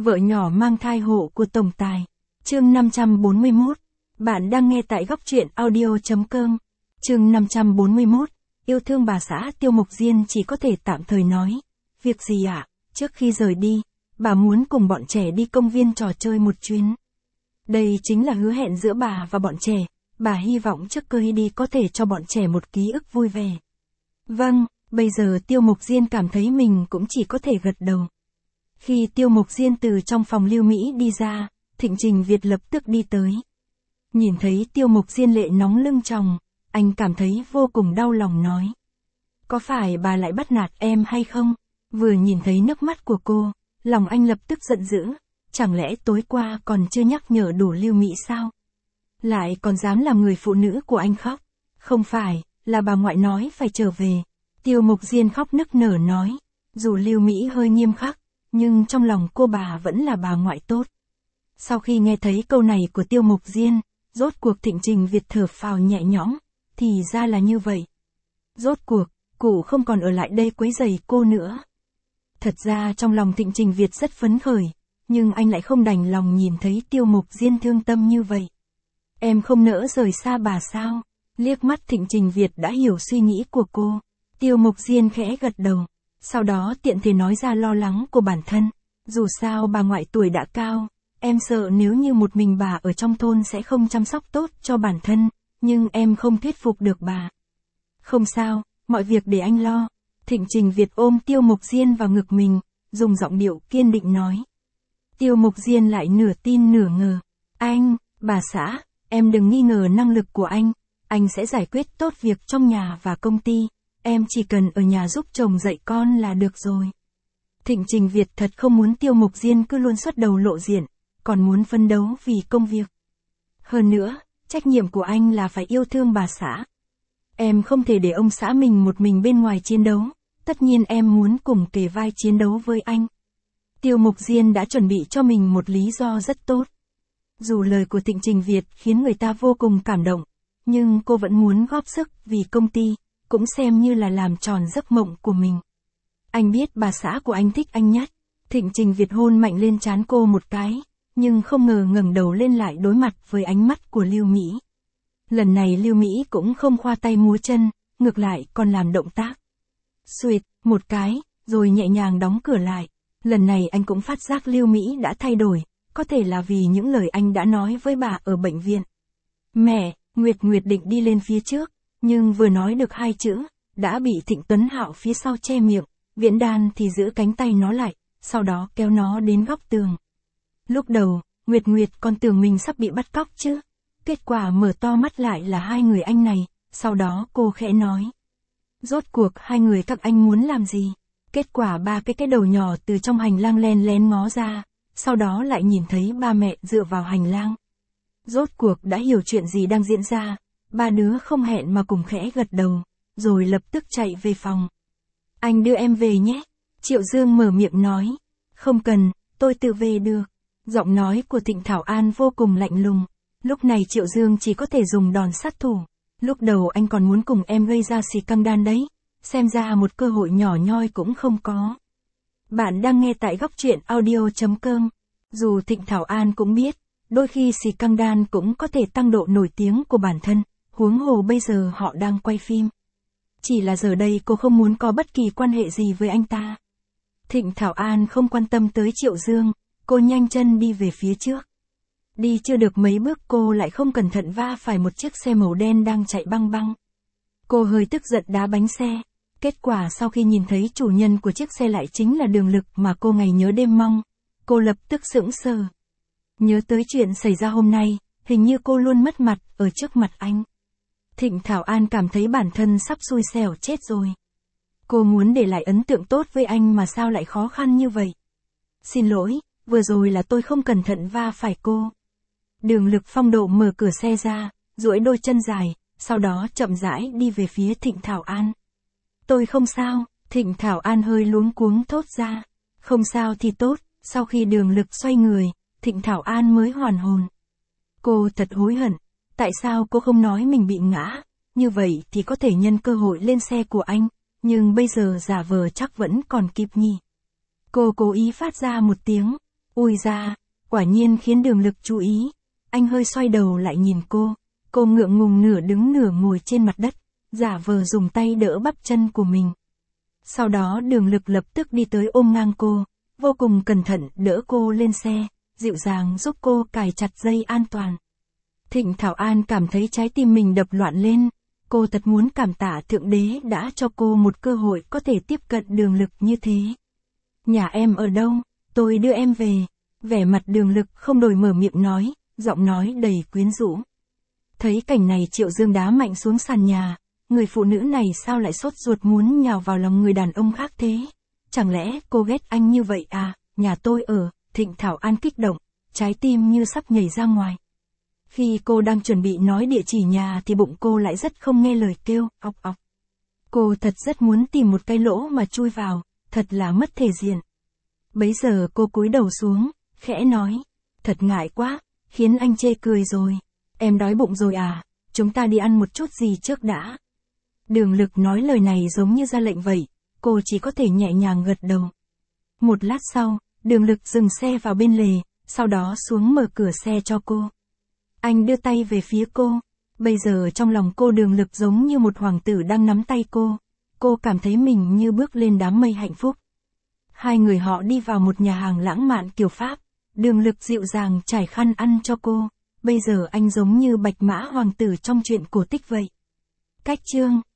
Vợ nhỏ mang thai hộ của tổng tài. Chương 541. Bạn đang nghe tại góc truyện audio.com. Chương 541. Yêu thương bà xã Tiêu Mộc Diên chỉ có thể tạm thời nói. Việc gì ạ? Trước khi rời đi, bà muốn cùng bọn trẻ đi công viên trò chơi một chuyến. Đây chính là hứa hẹn giữa bà và bọn trẻ. Bà hy vọng trước khi đi có thể cho bọn trẻ một ký ức vui vẻ. Vâng, bây giờ Tiêu Mộc Diên cảm thấy mình cũng chỉ có thể gật đầu. Khi Tiêu Mộc Diên từ trong phòng Lưu Mỹ đi ra, Thịnh Trình Việt lập tức đi tới. Nhìn thấy Tiêu Mộc Diên lệ nóng lưng tròng, anh cảm thấy vô cùng đau lòng nói. Có phải bà lại bắt nạt em hay không? Vừa nhìn thấy nước mắt của cô, lòng anh lập tức giận dữ. Chẳng lẽ tối qua còn chưa nhắc nhở đủ Lưu Mỹ sao? Lại còn dám làm người phụ nữ của anh khóc. Không phải, là bà ngoại nói phải trở về. Tiêu Mộc Diên khóc nức nở nói. Dù Lưu Mỹ hơi nghiêm khắc, nhưng trong lòng cô bà vẫn là bà ngoại tốt. Sau khi nghe thấy câu này của Tiêu Mộc Diên, rốt cuộc Thịnh Trình Việt thở phào nhẹ nhõm, thì ra là như vậy. Rốt cuộc, cụ không còn ở lại đây quấy rầy cô nữa. Thật ra trong lòng Thịnh Trình Việt rất phấn khởi, nhưng anh lại không đành lòng nhìn thấy Tiêu Mộc Diên thương tâm như vậy. Em không nỡ rời xa bà sao? Liếc mắt Thịnh Trình Việt đã hiểu suy nghĩ của cô. Tiêu Mộc Diên khẽ gật đầu. Sau đó tiện thể nói ra lo lắng của bản thân. Dù sao bà ngoại tuổi đã cao, em sợ nếu như một mình bà ở trong thôn sẽ không chăm sóc tốt cho bản thân, nhưng em không thuyết phục được bà. Không sao, mọi việc để anh lo. Thịnh Trình Việt ôm Tiêu Mộc Diên vào ngực mình, dùng giọng điệu kiên định nói. Tiêu Mộc Diên lại nửa tin nửa ngờ. Anh, bà xã, em đừng nghi ngờ năng lực của anh sẽ giải quyết tốt việc trong nhà và công ty. Em chỉ cần ở nhà giúp chồng dạy con là được rồi. Thịnh Trình Việt thật không muốn Tiêu Mộc Diên cứ luôn xuất đầu lộ diện, còn muốn phấn đấu vì công việc. Hơn nữa, trách nhiệm của anh là phải yêu thương bà xã. Em không thể để ông xã mình một mình bên ngoài chiến đấu, tất nhiên em muốn cùng kề vai chiến đấu với anh. Tiêu Mộc Diên đã chuẩn bị cho mình một lý do rất tốt. Dù lời của Thịnh Trình Việt khiến người ta vô cùng cảm động, nhưng cô vẫn muốn góp sức vì công ty, cũng xem như là làm tròn giấc mộng của mình. Anh biết bà xã của anh thích anh nhất. Thịnh Trình Việt hôn mạnh lên trán cô một cái, nhưng không ngờ ngẩng đầu lên lại đối mặt với ánh mắt của Lưu Mỹ. Lần này Lưu Mỹ cũng không khoa tay múa chân, ngược lại còn làm động tác. Xuỵt, một cái, rồi nhẹ nhàng đóng cửa lại. Lần này anh cũng phát giác Lưu Mỹ đã thay đổi, có thể là vì những lời anh đã nói với bà ở bệnh viện. Mẹ, Nguyệt định đi lên phía trước, nhưng vừa nói được hai chữ, đã bị Thịnh Tuấn Hạo phía sau che miệng, Viễn Đan thì giữ cánh tay nó lại, sau đó kéo nó đến góc tường. Lúc đầu, Nguyệt còn tưởng mình sắp bị bắt cóc chứ. Kết quả mở to mắt lại là hai người anh này, sau đó cô khẽ nói. Rốt cuộc hai người các anh muốn làm gì? Kết quả ba cái đầu nhỏ từ trong hành lang len lén ngó ra, sau đó lại nhìn thấy ba mẹ dựa vào hành lang. Rốt cuộc đã hiểu chuyện gì đang diễn ra, ba đứa không hẹn mà cùng khẽ gật đầu, rồi lập tức chạy về phòng. Anh đưa em về nhé. Triệu Dương mở miệng nói. Không cần, tôi tự về được. Giọng nói của Thịnh Thảo An vô cùng lạnh lùng. Lúc này Triệu Dương chỉ có thể dùng đòn sát thủ. Lúc đầu anh còn muốn cùng em gây ra xì căng đan đấy. Xem ra một cơ hội nhỏ nhoi cũng không có. Bạn đang nghe tại góc truyện audio.com. Dù Thịnh Thảo An cũng biết, đôi khi xì căng đan cũng có thể tăng độ nổi tiếng của bản thân, huống hồ bây giờ họ đang quay phim. Chỉ là giờ đây cô không muốn có bất kỳ quan hệ gì với anh ta. Thịnh Thảo An không quan tâm tới Triệu Dương, cô nhanh chân đi về phía trước. Đi chưa được mấy bước cô lại không cẩn thận va phải một chiếc xe màu đen đang chạy băng băng. Cô hơi tức giận đá bánh xe. Kết quả sau khi nhìn thấy chủ nhân của chiếc xe lại chính là Đường Lực mà cô ngày nhớ đêm mong, cô lập tức sững sờ. Nhớ tới chuyện xảy ra hôm nay, hình như cô luôn mất mặt ở trước mặt anh. Thịnh Thảo An cảm thấy bản thân sắp xui xẻo chết rồi. Cô muốn để lại ấn tượng tốt với anh mà sao lại khó khăn như vậy. Xin lỗi, vừa rồi là tôi không cẩn thận va phải cô. Đường Lực phong độ mở cửa xe ra, duỗi đôi chân dài, sau đó chậm rãi đi về phía Thịnh Thảo An. Tôi không sao, Thịnh Thảo An hơi luống cuống thốt ra. Không sao thì tốt, sau khi Đường Lực xoay người, Thịnh Thảo An mới hoàn hồn. Cô thật hối hận, tại sao cô không nói mình bị ngã, như vậy thì có thể nhân cơ hội lên xe của anh, nhưng bây giờ giả vờ chắc vẫn còn kịp nhỉ. Cô cố ý phát ra một tiếng, Ui da, quả nhiên khiến Đường Lực chú ý. Anh hơi xoay đầu lại nhìn cô ngượng ngùng nửa đứng nửa ngồi trên mặt đất, giả vờ dùng tay đỡ bắp chân của mình. Sau đó Đường Lực lập tức đi tới ôm ngang cô, vô cùng cẩn thận đỡ cô lên xe, dịu dàng giúp cô cài chặt dây an toàn. Thịnh Thảo An cảm thấy trái tim mình đập loạn lên, cô thật muốn cảm tạ Thượng Đế đã cho cô một cơ hội có thể tiếp cận Đường Lực như thế. Nhà em ở đâu, tôi đưa em về. Vẻ mặt Đường Lực không đổi mở miệng nói, giọng nói đầy quyến rũ. Thấy cảnh này Triệu Dương đá mạnh xuống sàn nhà, người phụ nữ này sao lại sốt ruột muốn nhào vào lòng người đàn ông khác thế? Chẳng lẽ cô ghét anh như vậy à? Nhà tôi ở, Thịnh Thảo An kích động, trái tim như sắp nhảy ra ngoài. Khi cô đang chuẩn bị nói địa chỉ nhà thì bụng cô lại rất không nghe lời kêu, ọc ọc. Cô thật rất muốn tìm một cái lỗ mà chui vào, thật là mất thể diện. Bấy giờ cô cúi đầu xuống, khẽ nói, thật ngại quá, khiến anh chê cười rồi. Em đói bụng rồi à, chúng ta đi ăn một chút gì trước đã. Đường Lực nói lời này giống như ra lệnh vậy, cô chỉ có thể nhẹ nhàng gật đầu. Một lát sau, Đường Lực dừng xe vào bên lề, sau đó xuống mở cửa xe cho cô. Anh đưa tay về phía cô, bây giờ trong lòng cô Đường Lực giống như một hoàng tử đang nắm tay cô cảm thấy mình như bước lên đám mây hạnh phúc. Hai người họ đi vào một nhà hàng lãng mạn kiểu Pháp, Đường Lực dịu dàng trải khăn ăn cho cô, bây giờ anh giống như bạch mã hoàng tử trong truyện cổ tích vậy. Cách chương